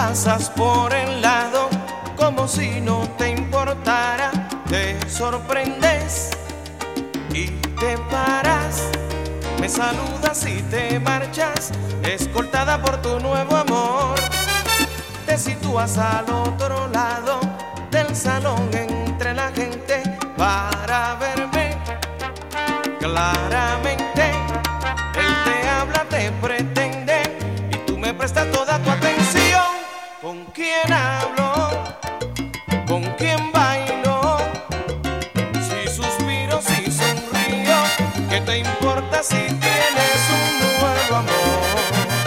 pasas por el lado como si no te importara. Te sorprendes y te paras, me saludas y te marchas, escoltada por tu nuevo amor. Te sitúas al otro lado del salón entre la gente para verme claramente. Él te habla, te pretende y tú me prestas toda tu atención. ¿Con quién hablo? ¿Con quién bailo? Si suspiro, si sonrío, ¿qué te importa si tienes un nuevo amor?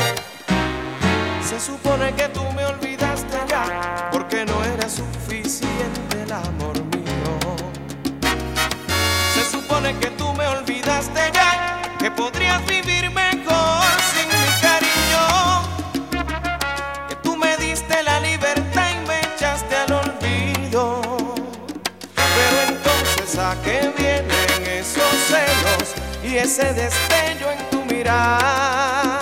Se supone que tú me olvidaste ya, porque no era suficiente el amor mío. Se supone que tú me olvidaste ya, que podrías vivir mejor sin mi cariño, que tú me diste la libertad y me echaste al olvido. Pero entonces, ¿a qué vienen esos celos y ese destello en tu mirar?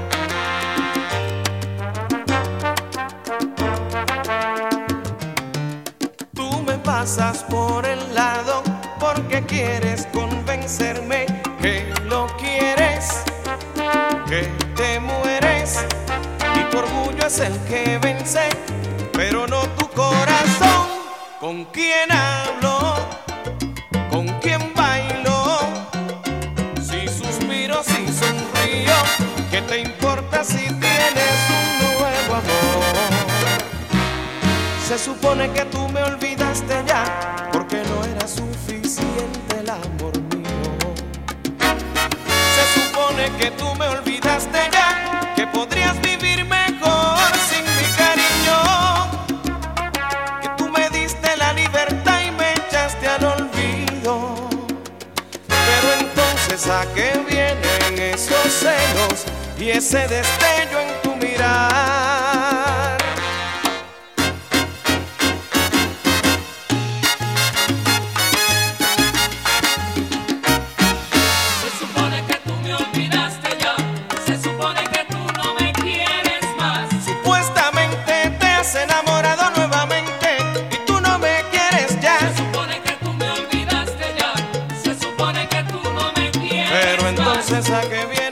Tú me pasas por el lado porque quieres convencerme que lo quieres, que te mueres y tu orgullo es el que vence, pero no tu corazón. ¿Con quién hablo? ¿Con quién bailo? Si suspiro, si sonrío, ¿qué te importa si tienes un nuevo amor? Se supone que tú me olvidaste ya, porque no era suficiente el amor mío. Se supone que tú me olvidaste ya, que podrías vivir mejor sin mi cariño, que tú me diste la libertad y me echaste al olvido. Pero entonces, ¿a qué vienen esos celos y ese destello en tu mirar? Enamorado nuevamente y tú no me quieres ya. Se supone que tú me olvidaste ya, se supone que tú no me quieres. Pero entonces, más. ¿a qué viene?